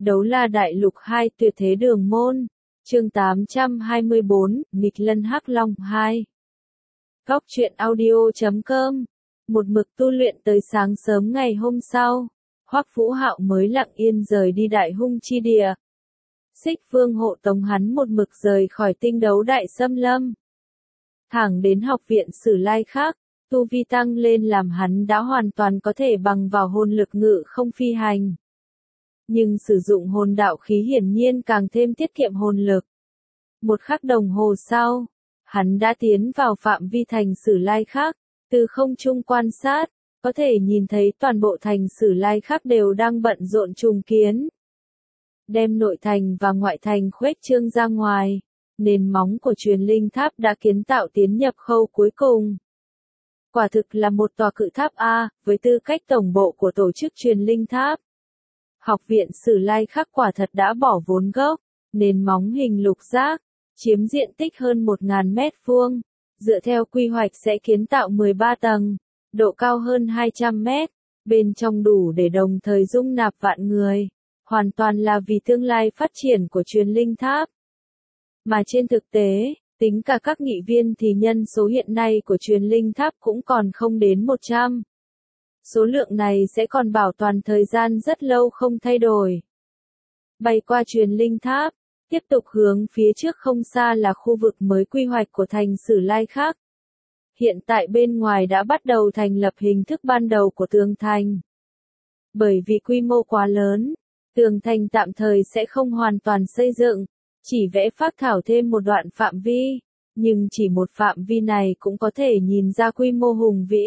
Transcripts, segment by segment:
Đấu La Đại Lục 2 Tuyệt Thế Đường Môn. Chương 824, Nghịch Lân Hắc Long 2. Góc truyện audio.com. Một mực tu luyện tới sáng sớm ngày hôm sau, Hoắc Vũ Hạo mới lặng yên rời đi Đại Hung chi địa. Xích Vương hộ tống hắn một mực rời khỏi tinh đấu đại xâm lâm, thẳng đến học viện Sử Lai Khắc. Tu vi tăng lên làm hắn đã hoàn toàn có thể bằng vào hồn lực ngự không phi hành. Nhưng sử dụng hồn đạo khí hiển nhiên càng thêm tiết kiệm hồn lực. Một khắc đồng hồ sau, hắn đã tiến vào phạm vi thành Sử Lai Khắc. Từ không trung quan sát, có thể nhìn thấy toàn bộ thành Sử Lai Khắc đều đang bận rộn trùng kiến. Đem nội thành và ngoại thành khuếch trương ra ngoài, nền móng của truyền linh tháp đã kiến tạo tiến nhập khâu cuối cùng. Quả thực là một tòa cự tháp A, với tư cách tổng bộ của tổ chức truyền linh tháp. Học viện Sử Lai Khắc quả thật đã bỏ vốn gốc, nền móng hình lục giác, chiếm diện tích hơn 1.000 mét vuông. Dựa theo quy hoạch sẽ kiến tạo 13 tầng, độ cao hơn 200 mét, bên trong đủ để đồng thời dung nạp vạn người. Hoàn toàn là vì tương lai phát triển của truyền linh tháp. Mà trên thực tế, tính cả các nghị viên thì nhân số hiện nay của truyền linh tháp cũng còn không đến 100. Số lượng này sẽ còn bảo toàn thời gian rất lâu không thay đổi. Bay qua truyền linh tháp, tiếp tục hướng phía trước không xa là khu vực mới quy hoạch của thành Sử Lai Khắc. Hiện tại bên ngoài đã bắt đầu thành lập hình thức ban đầu của tường thành. Bởi vì quy mô quá lớn, tường thành tạm thời sẽ không hoàn toàn xây dựng, chỉ vẽ phác thảo thêm một đoạn phạm vi, nhưng chỉ một phạm vi này cũng có thể nhìn ra quy mô hùng vĩ.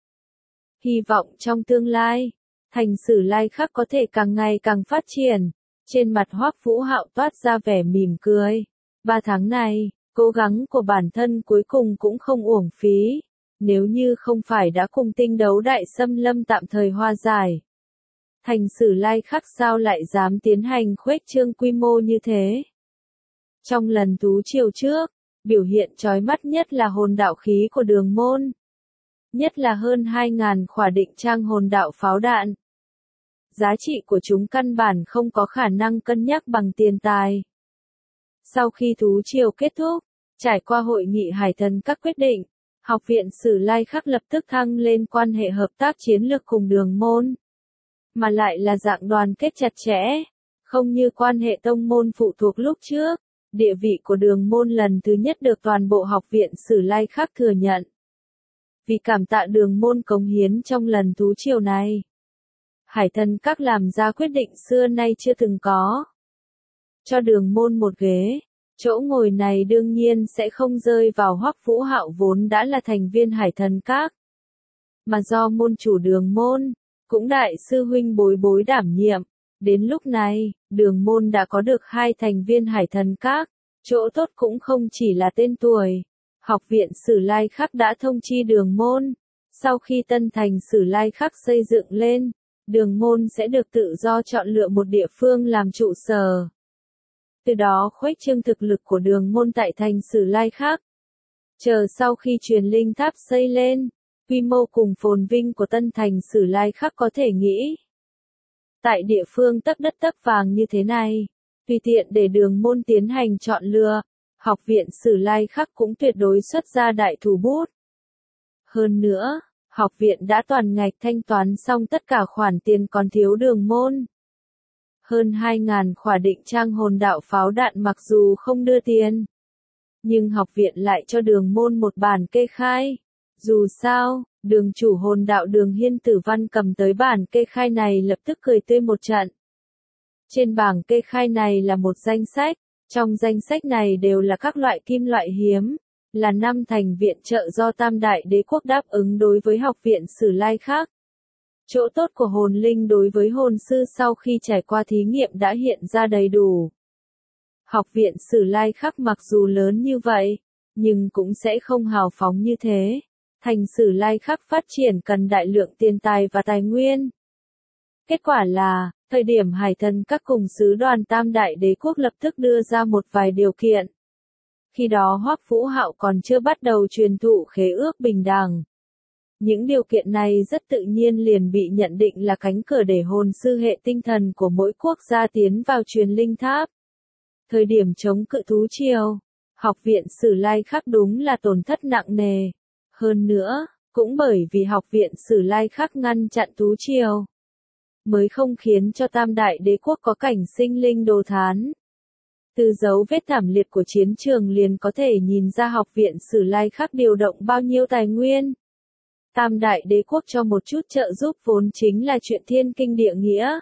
Hy vọng trong tương lai, thành Sử Lai Khắc có thể càng ngày càng phát triển. Trên mặt Hoắc Vũ Hạo toát ra vẻ mỉm cười. 3 tháng này, cố gắng của bản thân cuối cùng cũng không uổng phí. Nếu như không phải đã cùng tinh đấu đại xâm lâm tạm thời hòa giải, thành Sử Lai Khắc sao lại dám tiến hành khuếch trương quy mô như thế. Trong lần thú triều trước, biểu hiện chói mắt nhất là hồn đạo khí của đường môn. Nhất là hơn 2.000 khỏa định trang hồn đạo pháo đạn. Giá trị của chúng căn bản không có khả năng cân nhắc bằng tiền tài. Sau khi thú triều kết thúc, trải qua hội nghị hải thần các quyết định, học viện Sử Lai Khắc lập tức thăng lên quan hệ hợp tác chiến lược cùng đường môn. Mà lại là dạng đoàn kết chặt chẽ, không như quan hệ tông môn phụ thuộc lúc trước. Địa vị của đường môn lần thứ nhất được toàn bộ học viện Sử Lai Khắc thừa nhận. Vì cảm tạ đường môn cống hiến trong lần thú triều này, hải thần các làm ra quyết định xưa nay chưa từng có. Cho đường môn một ghế, chỗ ngồi này đương nhiên sẽ không rơi vào Hoắc Vũ Hạo vốn đã là thành viên hải thần các. Mà do môn chủ đường môn, cũng đại sư huynh Bối Bối đảm nhiệm. Đến lúc này, đường môn đã có được 2 thành viên hải thần các. Chỗ tốt cũng không chỉ là tên tuổi. Học viện Sử Lai Khắc đã thông chi đường môn. Sau khi tân thành Sử Lai Khắc xây dựng lên, đường môn sẽ được tự do chọn lựa một địa phương làm trụ sở. Từ đó khuếch trương thực lực của đường môn tại thành Sử Lai Khắc. Chờ sau khi truyền linh tháp xây lên, quy mô cùng phồn vinh của tân thành Sử Lai Khắc có thể nghĩ. Tại địa phương tấc đất tấc vàng như thế này, tùy tiện để đường môn tiến hành chọn lựa, học viện Sử Lai Khắc cũng tuyệt đối xuất ra đại thủ bút. Hơn nữa, học viện đã toàn ngạch thanh toán xong tất cả khoản tiền còn thiếu đường môn. Hơn 2.000 khỏa định trang hồn đạo pháo đạn mặc dù không đưa tiền, nhưng học viện lại cho đường môn một bản kê khai. Dù sao, đường chủ hồn đạo Đường Hiên Tử Văn cầm tới bản kê khai này lập tức cười tươi một trận. Trên bảng kê khai này là một danh sách, trong danh sách này đều là các loại kim loại hiếm, là 5 thành viện trợ do Tam Đại Đế Quốc đáp ứng đối với học viện Sử Lai Khắc. Chỗ tốt của hồn linh đối với hồn sư sau khi trải qua thí nghiệm đã hiện ra đầy đủ. Học viện Sử Lai Khắc mặc dù lớn như vậy, nhưng cũng sẽ không hào phóng như thế. Thành Sử Lai Khắc phát triển cần đại lượng tiền tài và tài nguyên. Kết quả là, thời điểm hải thần các cùng sứ đoàn Tam Đại Đế Quốc lập tức đưa ra một vài điều kiện. Khi đó Hoắc Vũ Hạo còn chưa bắt đầu truyền thụ khế ước bình đẳng. Những điều kiện này rất tự nhiên liền bị nhận định là cánh cửa để hồn sư hệ tinh thần của mỗi quốc gia tiến vào truyền linh tháp. Thời điểm chống cự thú triều, học viện Sử Lai Khắc đúng là tổn thất nặng nề. Hơn nữa, cũng bởi vì học viện Sử Lai Khắc ngăn chặn thú triều, mới không khiến cho Tam Đại Đế Quốc có cảnh sinh linh đồ thán. Từ dấu vết thảm liệt của chiến trường liền có thể nhìn ra học viện Sử Lai Khắc điều động bao nhiêu tài nguyên. Tam Đại Đế Quốc cho một chút trợ giúp vốn chính là chuyện thiên kinh địa nghĩa.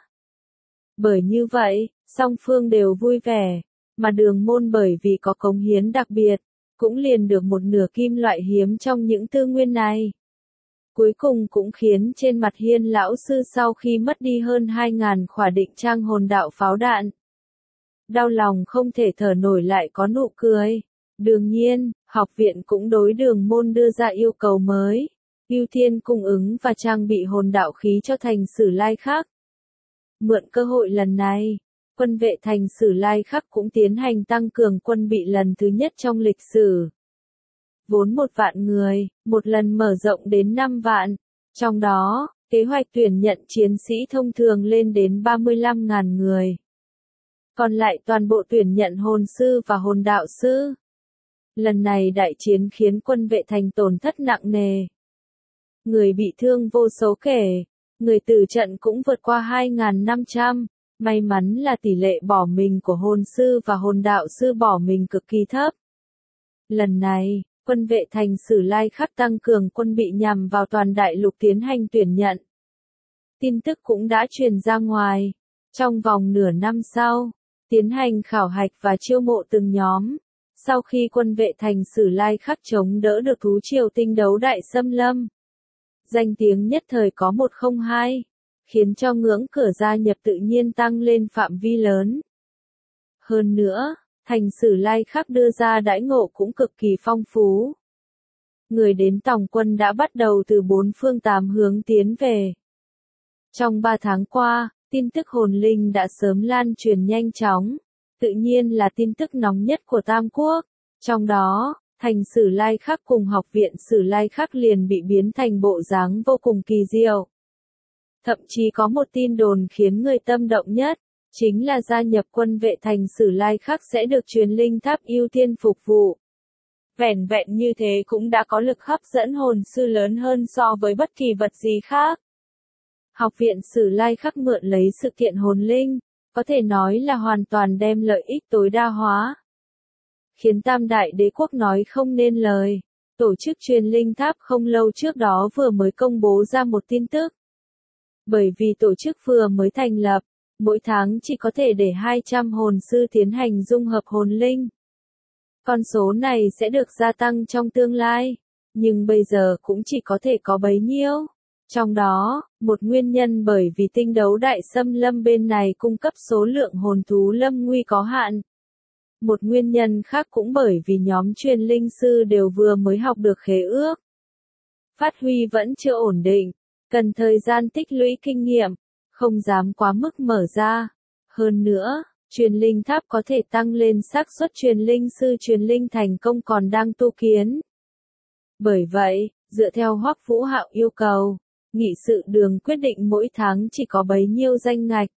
Bởi như vậy, song phương đều vui vẻ, mà Đường Môn bởi vì có cống hiến đặc biệt, cũng liền được một nửa kim loại hiếm trong những tư nguyên này. Cuối cùng cũng khiến trên mặt Hiên lão sư sau khi mất đi hơn 2.000 khỏa định trang hồn đạo pháo đạn, đau lòng không thể thở nổi lại có nụ cười. Đương nhiên, học viện cũng đối Đường Môn đưa ra yêu cầu mới, ưu tiên cung ứng và trang bị hồn đạo khí cho thành Sử Lai Khắc. Mượn cơ hội lần này, quân vệ thành Sử Lai Khắc cũng tiến hành tăng cường quân bị lần thứ nhất trong lịch sử. Vốn 1 vạn người, một lần mở rộng đến 5 vạn. Trong đó, kế hoạch tuyển nhận chiến sĩ thông thường lên đến 35.000 người. Còn lại toàn bộ tuyển nhận hồn sư và hồn đạo sư. Lần này đại chiến khiến quân vệ thành tổn thất nặng nề. Người bị thương vô số kể, người tử trận cũng vượt qua 2.500. May mắn là tỷ lệ bỏ mình của hồn sư và hồn đạo sư bỏ mình cực kỳ thấp. Lần này, quân vệ thành Sử Lai Khắc tăng cường quân bị nhằm vào toàn đại lục tiến hành tuyển nhận. Tin tức cũng đã truyền ra ngoài. Trong vòng nửa năm sau, tiến hành khảo hạch và chiêu mộ từng nhóm. Sau khi quân vệ thành Sử Lai Khắc chống đỡ được thú triều tinh đấu đại xâm lâm, danh tiếng nhất thời có 102, khiến cho ngưỡng cửa gia nhập tự nhiên tăng lên phạm vi lớn. Hơn nữa, thành Sử Lai Khắc đưa ra đãi ngộ cũng cực kỳ phong phú. Người đến tòng quân đã bắt đầu từ 4 phương 8 hướng tiến về. Trong 3 tháng qua, tin tức hồn linh đã sớm lan truyền nhanh chóng, tự nhiên là tin tức nóng nhất của Tam Quốc. Trong đó, thành Sử Lai Khắc cùng học viện Sử Lai Khắc liền bị biến thành bộ dáng vô cùng kỳ diệu. Thậm chí có một tin đồn khiến người tâm động nhất, chính là gia nhập quân vệ thành Sử Lai Khắc sẽ được truyền linh tháp ưu tiên phục vụ. Vẻn vẹn như thế cũng đã có lực hấp dẫn hồn sư lớn hơn so với bất kỳ vật gì khác. Học viện Sử Lai Khắc mượn lấy sự kiện hồn linh, có thể nói là hoàn toàn đem lợi ích tối đa hóa. Khiến Tam Đại Đế Quốc nói không nên lời. Tổ chức truyền linh tháp không lâu trước đó vừa mới công bố ra một tin tức. Bởi vì tổ chức vừa mới thành lập, mỗi tháng chỉ có thể để 200 hồn sư tiến hành dung hợp hồn linh. Con số này sẽ được gia tăng trong tương lai, nhưng bây giờ cũng chỉ có thể có bấy nhiêu. Trong đó, một nguyên nhân bởi vì tinh đấu đại xâm lâm bên này cung cấp số lượng hồn thú lâm nguy có hạn. Một nguyên nhân khác cũng bởi vì nhóm truyền linh sư đều vừa mới học được khế ước. Phát huy vẫn chưa ổn định, cần thời gian tích lũy kinh nghiệm, không dám quá mức mở ra. Hơn nữa, truyền linh tháp có thể tăng lên xác suất truyền linh sư truyền linh thành công còn đang tu kiến. Bởi vậy, dựa theo Hoắc Vũ Hạo yêu cầu, nghị sự đường quyết định mỗi tháng chỉ có bấy nhiêu danh ngạch.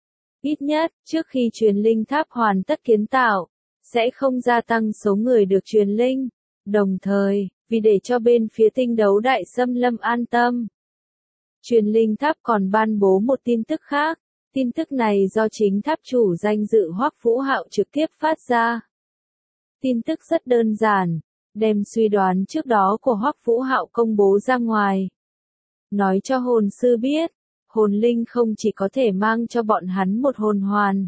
Ít nhất, trước khi truyền linh tháp hoàn tất kiến tạo, sẽ không gia tăng số người được truyền linh. Đồng thời, vì để cho bên phía tinh đấu đại xâm lâm an tâm, truyền linh tháp còn ban bố một tin tức khác. Tin tức này do chính tháp chủ danh dự Hoắc Vũ Hạo trực tiếp phát ra. Tin tức rất đơn giản, đem suy đoán trước đó của Hoắc Vũ Hạo công bố ra ngoài. Nói cho hồn sư biết, hồn linh không chỉ có thể mang cho bọn hắn một hồn hoàn.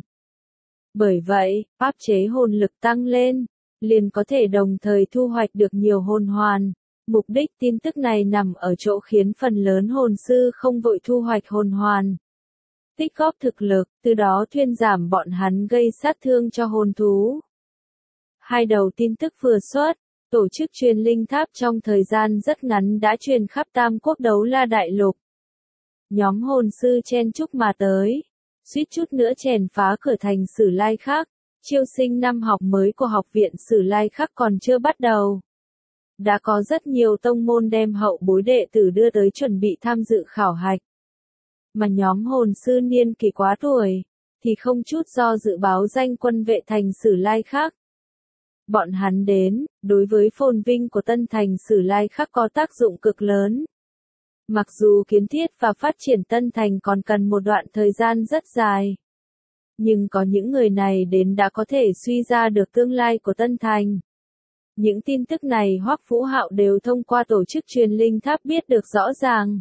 Bởi vậy, áp chế hồn lực tăng lên, liền có thể đồng thời thu hoạch được nhiều hồn hoàn. Mục đích tin tức này nằm ở chỗ khiến phần lớn hồn sư không vội thu hoạch hồn hoàn. Tích góp thực lực, từ đó thuyên giảm bọn hắn gây sát thương cho hồn thú. Hai đầu tin tức vừa xuất, tổ chức truyền linh tháp trong thời gian rất ngắn đã truyền khắp Tam Quốc Đấu La Đại Lục. Nhóm hồn sư chen chúc mà tới, suýt chút nữa chèn phá cửa thành Sử Lai Khắc. Chiêu sinh năm học mới của học viện Sử Lai Khắc còn chưa bắt đầu. đã có rất nhiều tông môn đem hậu bối đệ tử đưa tới chuẩn bị tham dự khảo hạch. Mà nhóm hồn sư niên kỳ quá tuổi, thì không chút do dự báo danh quân vệ thành Sử Lai Khắc. Bọn hắn đến, đối với phồn vinh của Tân Thành Sử Lai Khắc có tác dụng cực lớn. Mặc dù kiến thiết và phát triển Tân Thành còn cần một đoạn thời gian rất dài. Nhưng có những người này đến đã có thể suy ra được tương lai của Tân Thành. Những tin tức này Hoắc Vũ Hạo đều thông qua tổ chức truyền linh tháp biết được rõ ràng.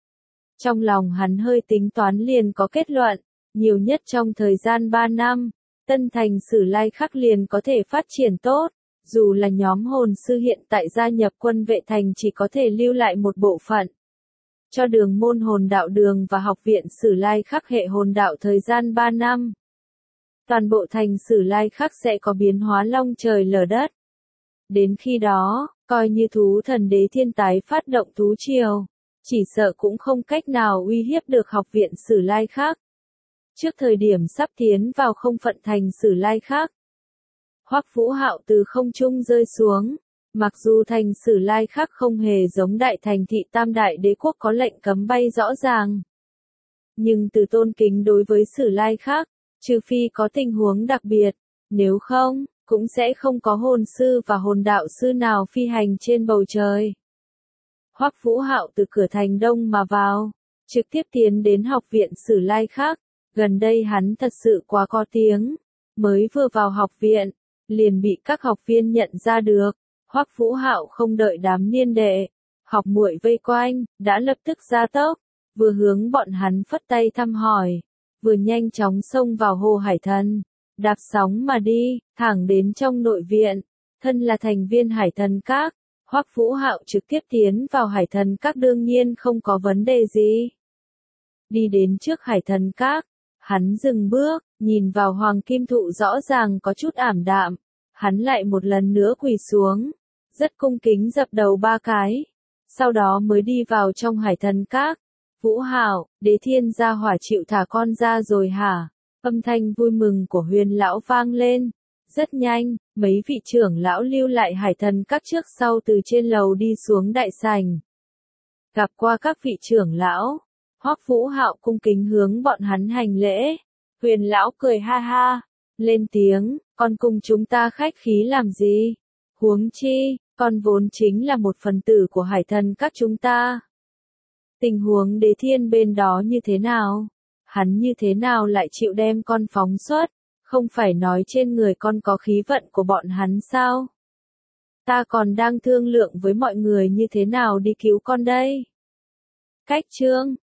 Trong lòng hắn hơi tính toán liền có kết luận, nhiều nhất trong thời gian 3 năm, Tân Thành Sử Lai Khắc liền có thể phát triển tốt, dù là nhóm hồn sư hiện tại gia nhập quân vệ thành chỉ có thể lưu lại một bộ phận. Cho đường môn hồn đạo đường và học viện Sử Lai Khắc hệ hồn đạo thời gian 3 năm. Toàn bộ thành Sử Lai Khắc sẽ có biến hóa long trời lở đất. Đến khi đó, coi như thú thần đế thiên tái phát động thú triều, chỉ sợ cũng không cách nào uy hiếp được học viện Sử Lai Khắc. Trước thời điểm sắp tiến vào không phận thành Sử Lai Khắc, Hoắc Vũ Hạo từ không trung rơi xuống. Mặc dù thành Sử Lai Khắc không hề giống đại thành thị Tam Đại Đế Quốc có lệnh cấm bay rõ ràng. Nhưng từ tôn kính đối với Sử Lai Khắc, trừ phi có tình huống đặc biệt, nếu không, cũng sẽ không có hồn sư và hồn đạo sư nào phi hành trên bầu trời. Hoắc Vũ Hạo từ cửa thành đông mà vào, trực tiếp tiến đến học viện Sử Lai Khắc. Gần đây hắn thật sự quá có tiếng, mới vừa vào học viện, liền bị các học viên nhận ra được. Hoắc Vũ Hạo không đợi đám niên đệ, học muội vây quanh, đã lập tức ra tốc, vừa hướng bọn hắn phất tay thăm hỏi, vừa nhanh chóng xông vào Hồ Hải Thần, đạp sóng mà đi, thẳng đến trong nội viện. Thân là thành viên Hải Thần Các, Hoắc Vũ Hạo trực tiếp tiến vào Hải Thần Các đương nhiên không có vấn đề gì. Đi đến trước Hải Thần Các, hắn dừng bước, nhìn vào hoàng kim thụ rõ ràng có chút ảm đạm, hắn lại một lần nữa quỳ xuống, rất cung kính dập đầu 3 cái, sau đó mới đi vào trong Hải Thần Các. Vũ Hạo, Đế Thiên gia hỏa chịu thả con ra rồi hả? Âm thanh vui mừng của Huyền lão vang lên. Rất nhanh, mấy vị trưởng lão lưu lại Hải Thần Các trước sau từ trên lầu đi xuống đại sảnh. Gặp qua các vị trưởng lão, Hoắc Vũ Hạo cung kính hướng bọn hắn hành lễ. Huyền lão cười ha ha, lên tiếng, con cùng chúng ta khách khí làm gì? Huống chi, con vốn chính là một phần tử của Hải Thần Các chúng ta. Tình huống Đế Thiên bên đó như thế nào? Hắn như thế nào lại chịu đem con phóng xuất? Không phải nói trên người con có khí vận của bọn hắn sao? Ta còn đang thương lượng với mọi người như thế nào đi cứu con đây. Cách chương